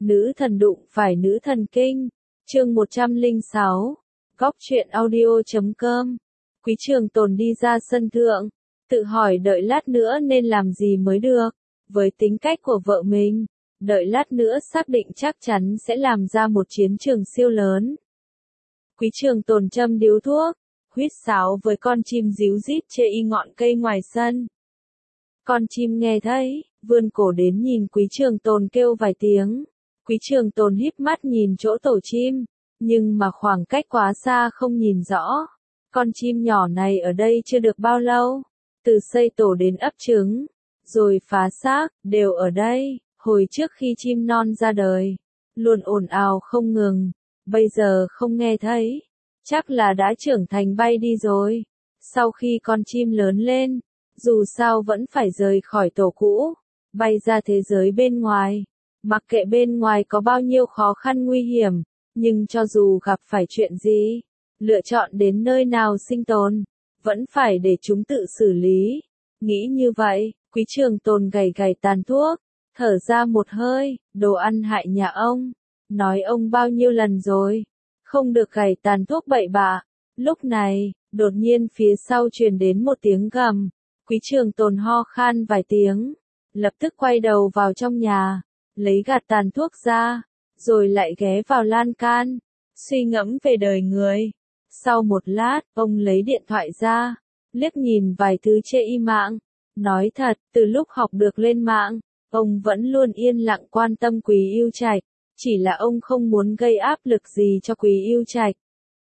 Nữ thần đụng phải nữ thần kinh. Chương 106. Góc truyện audio.com. Quý Trường Tồn đi ra sân thượng, tự hỏi đợi lát nữa nên làm gì mới được. Với tính cách của vợ mình, đợi lát nữa xác định chắc chắn sẽ làm ra một chiến trường siêu lớn. Quý Trường Tồn châm điếu thuốc, huýt sáo với con chim ríu rít chê y ngọn cây ngoài sân. Con chim nghe thấy, vươn cổ đến nhìn Quý Trường Tồn kêu vài tiếng. Quý Trường Tồn híp mắt nhìn chỗ tổ chim, nhưng mà khoảng cách quá xa không nhìn rõ. Con chim nhỏ này ở đây chưa được bao lâu, từ xây tổ đến ấp trứng, rồi phá xác, đều ở đây. Hồi trước khi chim non ra đời, luôn ồn ào không ngừng, bây giờ không nghe thấy, chắc là đã trưởng thành bay đi rồi. Sau khi con chim lớn lên, dù sao vẫn phải rời khỏi tổ cũ, bay ra thế giới bên ngoài. Mặc kệ bên ngoài có bao nhiêu khó khăn nguy hiểm, nhưng cho dù gặp phải chuyện gì, lựa chọn đến nơi nào sinh tồn, vẫn phải để chúng tự xử lý. Nghĩ như vậy, Quý Trường Tồn gầy gầy tàn thuốc, thở ra một hơi, đồ ăn hại nhà ông. Nói ông bao nhiêu lần rồi, không được gầy tàn thuốc bậy bạ. Lúc này, đột nhiên phía sau truyền đến một tiếng gầm. Quý Trường Tồn ho khan vài tiếng, lập tức quay đầu vào trong nhà, lấy gạt tàn thuốc ra, rồi lại ghé vào lan can, suy ngẫm về đời người. Sau một lát, ông lấy điện thoại ra, liếc nhìn vài thứ trên y mạng. Nói thật, từ lúc học được lên mạng, ông vẫn luôn yên lặng quan tâm Quý Yêu Trạch, chỉ là ông không muốn gây áp lực gì cho Quý Yêu Trạch,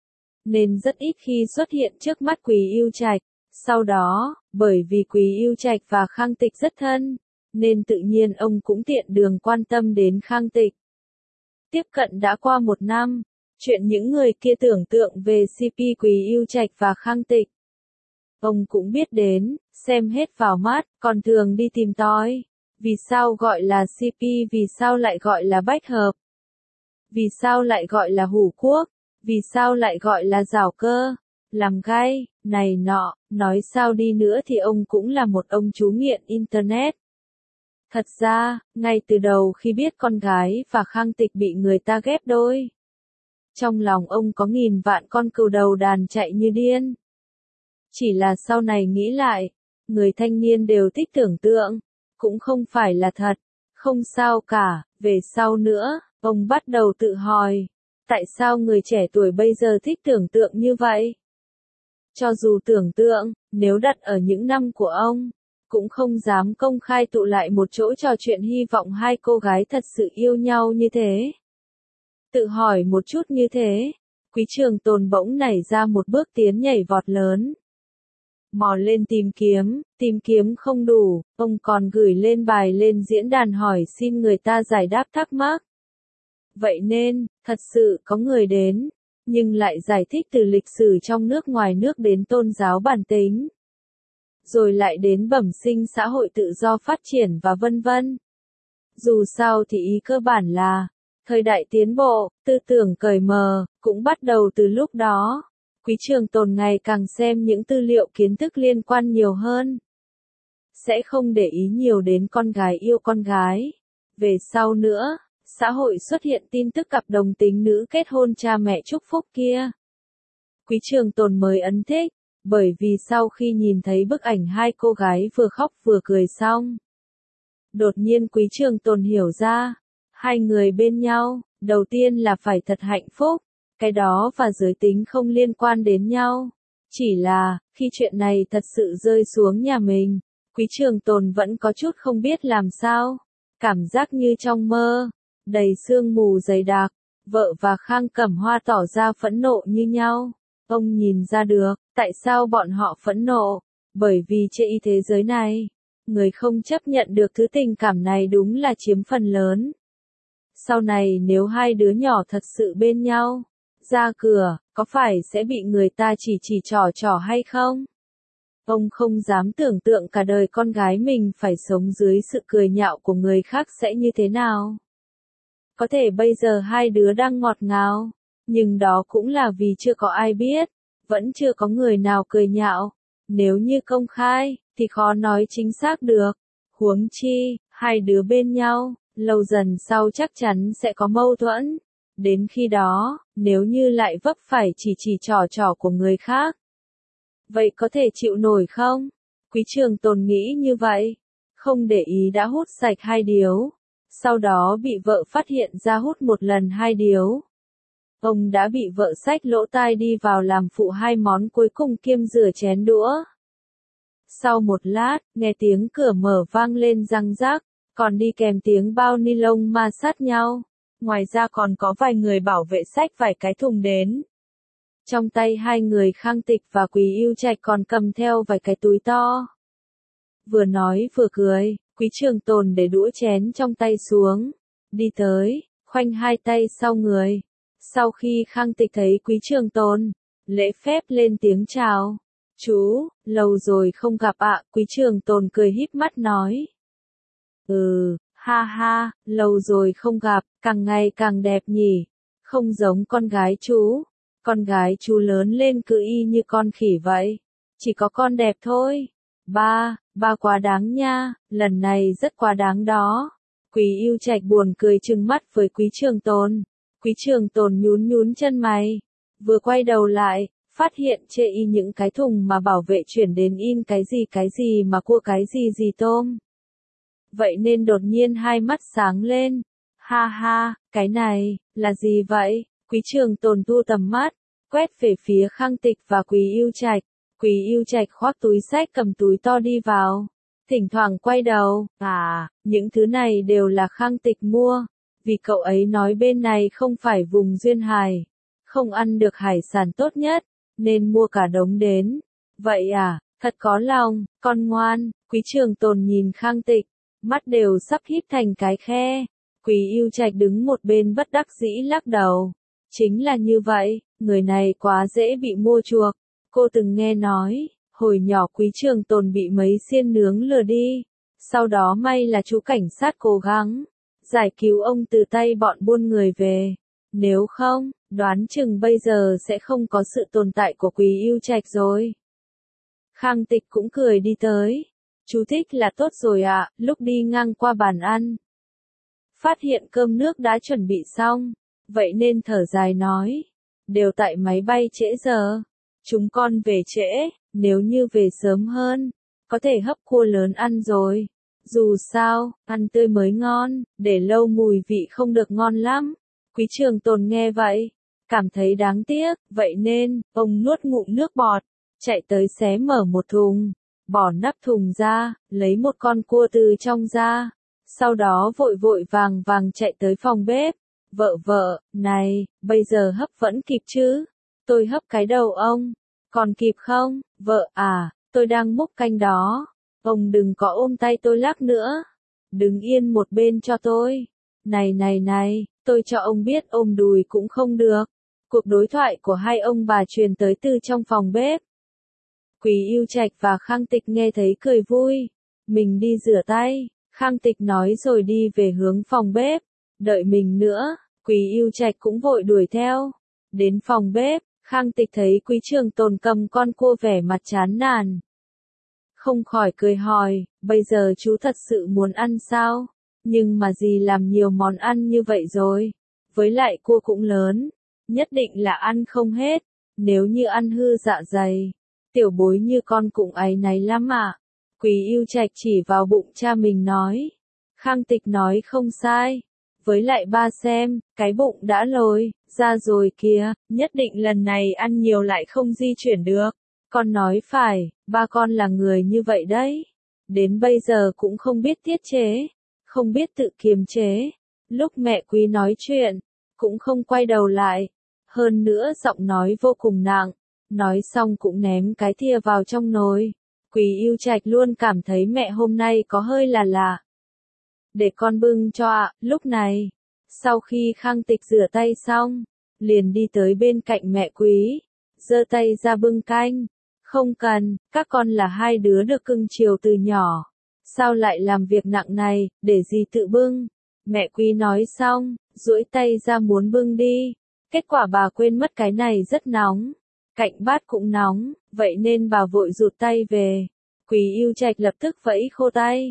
nên rất ít khi xuất hiện trước mắt Quý Yêu Trạch. Sau đó, bởi vì Quý Yêu Trạch và Khang Tịch rất thân, nên tự nhiên ông cũng tiện đường quan tâm đến Khang Tịch. Tiếp cận đã qua 1 năm, chuyện những người kia tưởng tượng về CP Quý Yêu Trạch và Khang Tịch, ông cũng biết đến, xem hết vào mắt, còn thường đi tìm tòi. Vì sao gọi là CP, vì sao lại gọi là bách hợp, vì sao lại gọi là hủ quốc, vì sao lại gọi là rào cơ, làm gai, này nọ. Nói sao đi nữa thì ông cũng là một ông chú nghiện Internet. Thật ra, ngay từ đầu khi biết con gái và Khang Tịch bị người ta ghép đôi, trong lòng ông có nghìn vạn con cừu đầu đàn chạy như điên. Chỉ là sau này nghĩ lại, người thanh niên đều thích tưởng tượng, cũng không phải là thật. Không sao cả. Về sau nữa, ông bắt đầu tự hỏi, tại sao người trẻ tuổi bây giờ thích tưởng tượng như vậy? Cho dù tưởng tượng, nếu đặt ở những năm của ông, cũng không dám công khai tụ lại một chỗ trò chuyện hy vọng hai cô gái thật sự yêu nhau như thế. Tự hỏi một chút như thế, Quý Trường Tồn bỗng nảy ra một bước tiến nhảy vọt lớn. Mò lên tìm kiếm không đủ, ông còn gửi lên bài lên diễn đàn hỏi xin người ta giải đáp thắc mắc. Vậy nên, thật sự có người đến, nhưng lại giải thích từ lịch sử trong nước ngoài nước đến tôn giáo bản tính, rồi lại đến bẩm sinh xã hội tự do phát triển và vân vân. Dù sao thì ý cơ bản là, thời đại tiến bộ, tư tưởng cởi mở, cũng bắt đầu từ lúc đó. Quý Trường Tồn ngày càng xem những tư liệu kiến thức liên quan nhiều hơn, sẽ không để ý nhiều đến con gái yêu con gái. Về sau nữa, xã hội xuất hiện tin tức cặp đồng tính nữ kết hôn cha mẹ chúc phúc kia. Quý Trường Tồn mới ấn thích, bởi vì sau khi nhìn thấy bức ảnh hai cô gái vừa khóc vừa cười xong, đột nhiên Quý Trường Tồn hiểu ra, hai người bên nhau, đầu tiên là phải thật hạnh phúc. Cái đó và giới tính không liên quan đến nhau. Chỉ là, khi chuyện này thật sự rơi xuống nhà mình, Quý Trường Tồn vẫn có chút không biết làm sao. Cảm giác như trong mơ, đầy sương mù dày đặc, vợ và Khang Cẩm Hoa tỏ ra phẫn nộ như nhau. Ông nhìn ra được, tại sao bọn họ phẫn nộ? Bởi vì trên thế giới này, người không chấp nhận được thứ tình cảm này đúng là chiếm phần lớn. Sau này nếu hai đứa nhỏ thật sự bên nhau, ra cửa, có phải sẽ bị người ta chỉ trỏ hay không? Ông không dám tưởng tượng cả đời con gái mình phải sống dưới sự cười nhạo của người khác sẽ như thế nào. Có thể bây giờ hai đứa đang ngọt ngào, nhưng đó cũng là vì chưa có ai biết, vẫn chưa có người nào cười nhạo. Nếu như công khai, thì khó nói chính xác được. Huống chi, hai đứa bên nhau, lâu dần sau chắc chắn sẽ có mâu thuẫn. Đến khi đó, nếu như lại vấp phải chỉ trò của người khác, vậy có thể chịu nổi không? Quý Trường Tồn nghĩ như vậy, không để ý đã hút sạch 2 điếu, sau đó bị vợ phát hiện ra hút một lần 2 điếu. Ông đã bị vợ xách lỗ tai đi vào làm phụ 2 món cuối cùng kiêm rửa chén đũa. Sau một lát, nghe tiếng cửa mở vang lên răng rắc, còn đi kèm tiếng bao ni lông ma sát nhau. Ngoài ra còn có vài người bảo vệ xách vài cái thùng đến. Trong tay 2 người Khang Tịch và Quý Ưu Trạch còn cầm theo vài cái túi to. Vừa nói vừa cười, Quý Trường Tồn để đũa chén trong tay xuống, đi tới, khoanh 2 tay sau người. Sau khi Khang Tịch thấy Quý Trường Tồn, lễ phép lên tiếng chào. Chú, lâu rồi không gặp ạ. Quý Trường Tồn cười híp mắt nói. Ha ha, lâu rồi không gặp, càng ngày càng đẹp nhỉ. Không giống con gái chú. Con gái chú lớn lên cứ y như con khỉ vậy. Chỉ có con đẹp thôi. Ba quá đáng nha, lần này rất quá đáng đó. Quý Ưu Trạch buồn cười trừng mắt với Quý Trường Tồn. Quý Trường Tồn nhún chân mày. Vừa quay đầu lại, phát hiện chê y những cái thùng mà bảo vệ chuyển đến in cái gì mà cua cái gì tôm. Vậy nên đột nhiên hai mắt sáng lên. Ha ha, cái này, là gì vậy? Quý Trường Tồn thu tầm mắt, quét về phía Khang Tịch và Quý Ưu Trạch. Quý Ưu Trạch khoác túi xách cầm túi to đi vào. Thỉnh thoảng quay đầu, những thứ này đều là Khang Tịch mua. Vì cậu ấy nói bên này không phải vùng duyên hải, không ăn được hải sản tốt nhất, nên mua cả đống đến. Vậy à, thật có lòng, con ngoan. Quý Trường Tồn nhìn Khang Tịch, mắt đều sắp híp thành cái khe. Quý Ưu Trạch đứng một bên bất đắc dĩ lắc đầu. Chính là như vậy, người này quá dễ bị mua chuộc. Cô từng nghe nói, hồi nhỏ Quý Trường Tồn bị mấy xiên nướng lừa đi. Sau đó may là chú cảnh sát cố gắng giải cứu ông từ tay bọn buôn người về. Nếu không, đoán chừng bây giờ sẽ không có sự tồn tại của Quý Ưu Trạch rồi. Khang Tịch cũng cười đi tới. Chú thích là tốt rồi ạ. Lúc đi ngang qua bàn ăn, phát hiện cơm nước đã chuẩn bị xong, vậy nên thở dài nói. Đều tại máy bay trễ giờ. Chúng con về trễ, nếu như về sớm hơn, có thể hấp cua lớn ăn rồi. Dù sao, ăn tươi mới ngon, để lâu mùi vị không được ngon lắm. Quý Trường Tồn nghe vậy, cảm thấy đáng tiếc, vậy nên, ông nuốt ngụm nước bọt, chạy tới xé mở một thùng, bỏ nắp thùng ra, lấy một con cua từ trong ra, sau đó vội vàng chạy tới phòng bếp. Vợ, này, bây giờ hấp vẫn kịp chứ? Tôi hấp cái đầu ông, còn kịp không? Vợ à, tôi đang múc canh đó. Ông đừng có ôm tay tôi lắc nữa. Đứng yên một bên cho tôi. Này, tôi cho ông biết ôm đùi cũng không được. Cuộc đối thoại của hai ông bà truyền tới từ trong phòng bếp. Quý Ưu Trạch và Khang Tịch nghe thấy cười vui. Mình đi rửa tay, Khang Tịch nói rồi đi về hướng phòng bếp. Đợi mình nữa, Quý Ưu Trạch cũng vội đuổi theo. Đến phòng bếp, Khang Tịch thấy Quý Trường Tồn cầm con cua vẻ mặt chán nản. Không khỏi cười hỏi, bây giờ chú thật sự muốn ăn sao? Nhưng mà dì làm nhiều món ăn như vậy rồi. Với lại cua cũng lớn, nhất định là ăn không hết. Nếu như ăn hư dạ dày, tiểu bối như con cũng áy náy lắm ạ. Quý Ưu Trạch chỉ vào bụng cha mình nói. Khang Tịch nói không sai. Với lại ba xem, cái bụng đã lồi ra rồi kìa, nhất định lần này ăn nhiều lại không di chuyển được. Con nói phải, ba con là người như vậy đấy. Đến bây giờ cũng không biết tiết chế, không biết tự kiềm chế. Lúc mẹ Quý nói chuyện, cũng không quay đầu lại. Hơn nữa giọng nói vô cùng nặng, nói xong cũng ném cái thìa vào trong nồi. Quý Ưu Trạch luôn cảm thấy mẹ hôm nay có hơi là lạ. Để con bưng cho ạ. Lúc này, sau khi Khang Tịch rửa tay xong, liền đi tới bên cạnh mẹ Quý, giơ tay ra bưng canh. Không cần, các con là hai đứa được cưng chiều từ nhỏ. Sao lại làm việc nặng này, để dì tự bưng. Mẹ Quý nói xong, duỗi tay ra muốn bưng đi. Kết quả bà quên mất cái này rất nóng. Cạnh bát cũng nóng, vậy nên bà vội rụt tay về. Quý Ưu Trạch lập tức vẫy khô tay.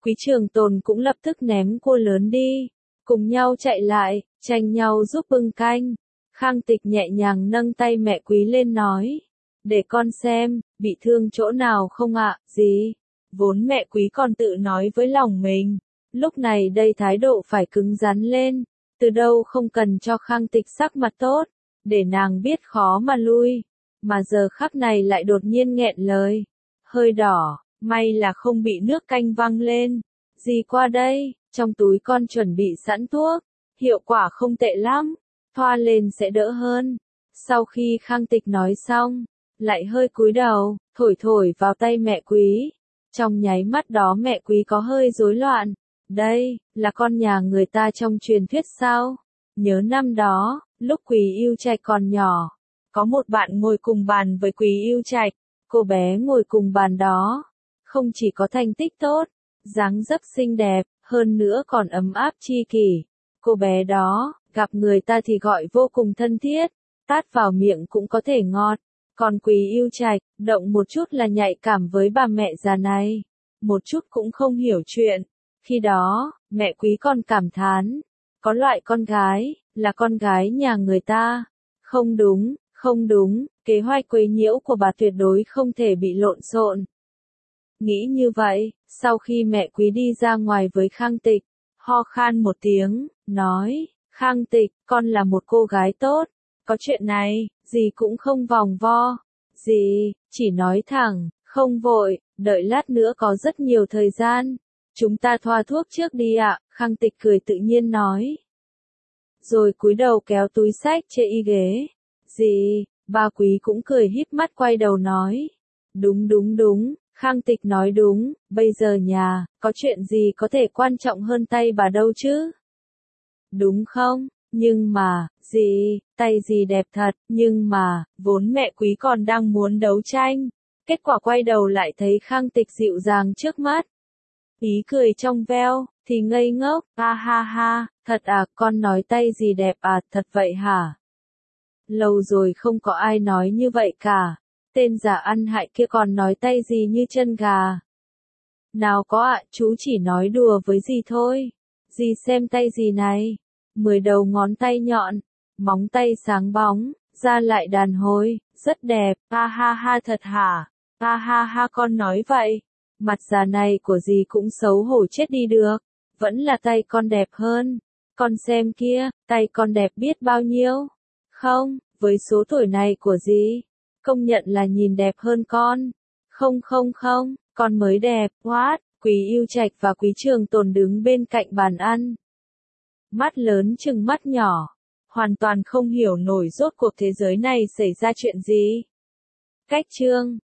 Quý Trường Tồn cũng lập tức ném cua lớn đi, cùng nhau chạy lại, tranh nhau giúp bưng canh. Khang Tịch nhẹ nhàng nâng tay mẹ Quý lên nói, để con xem, bị thương chỗ nào không ạ, gì? Vốn mẹ Quý còn tự nói với lòng mình, lúc này đây thái độ phải cứng rắn lên, từ đâu không cần cho Khang Tịch sắc mặt tốt, để nàng biết khó mà lui, mà giờ khắc này lại đột nhiên nghẹn lời, hơi đỏ, may là không bị nước canh văng lên, gì qua đây, trong túi con chuẩn bị sẵn thuốc, hiệu quả không tệ lắm, thoa lên sẽ đỡ hơn. Sau khi Khang Tịch nói xong, lại hơi cúi đầu, thổi thổi vào tay mẹ Quý. Trong nháy mắt đó mẹ Quý có hơi rối loạn. Đây, là con nhà người ta trong truyền thuyết sao? Nhớ năm đó, lúc Quý Yêu Trạch còn nhỏ, có một bạn ngồi cùng bàn với Quý Yêu Trạch. Cô bé ngồi cùng bàn đó, không chỉ có thành tích tốt, dáng dấp xinh đẹp, hơn nữa còn ấm áp chi kỷ. Cô bé đó, gặp người ta thì gọi vô cùng thân thiết, tát vào miệng cũng có thể ngọt. Còn Quý Yêu Trạch, động một chút là nhạy cảm với bà mẹ già này, một chút cũng không hiểu chuyện. Khi đó, mẹ Quý còn cảm thán, có loại con gái, là con gái nhà người ta. Không đúng, không đúng, kế hoạch quấy nhiễu của bà tuyệt đối không thể bị lộn xộn. Nghĩ như vậy, sau khi mẹ Quý đi ra ngoài với Khang Tịch, ho khan một tiếng, nói, Khang Tịch, con là một cô gái tốt, có chuyện này, dì cũng không vòng vo, dì, chỉ nói thẳng, không vội, đợi lát nữa có rất nhiều thời gian, chúng ta thoa thuốc trước đi ạ, Khang Tịch cười tự nhiên nói. Rồi cúi đầu kéo túi xách trên y ghế, dì, ba Quý cũng cười híp mắt quay đầu nói, đúng đúng đúng. Khang Tịch nói đúng, bây giờ nhà, có chuyện gì có thể quan trọng hơn tay bà đâu chứ? Đúng không? Nhưng mà, dì, tay dì đẹp thật, nhưng mà, vốn mẹ Quý còn đang muốn đấu tranh. Kết quả quay đầu lại thấy Khang Tịch dịu dàng trước mắt. Ý cười trong veo, thì ngây ngốc, ha ha ha, thật à, con nói tay dì đẹp à, thật vậy hả? Lâu rồi không có ai nói như vậy cả. Tên giả ăn hại kia còn nói tay gì như chân gà. Nào có ạ, chú chỉ nói đùa với dì thôi. Dì xem tay dì này. 10 đầu ngón tay nhọn, móng tay sáng bóng, da lại đàn hồi, rất đẹp. Ha ha ha thật hả? Ha ha ha con nói vậy. Mặt già này của dì cũng xấu hổ chết đi được. Vẫn là tay con đẹp hơn. Con xem kia, tay con đẹp biết bao nhiêu. Không, với số tuổi này của dì. Công nhận là nhìn đẹp hơn con. Không không không, con mới đẹp, what? Quý Yêu Trạch và Quý Trường Tồn đứng bên cạnh bàn ăn. Mắt lớn chừng mắt nhỏ. Hoàn toàn không hiểu nổi rốt cuộc thế giới này xảy ra chuyện gì. Cách chương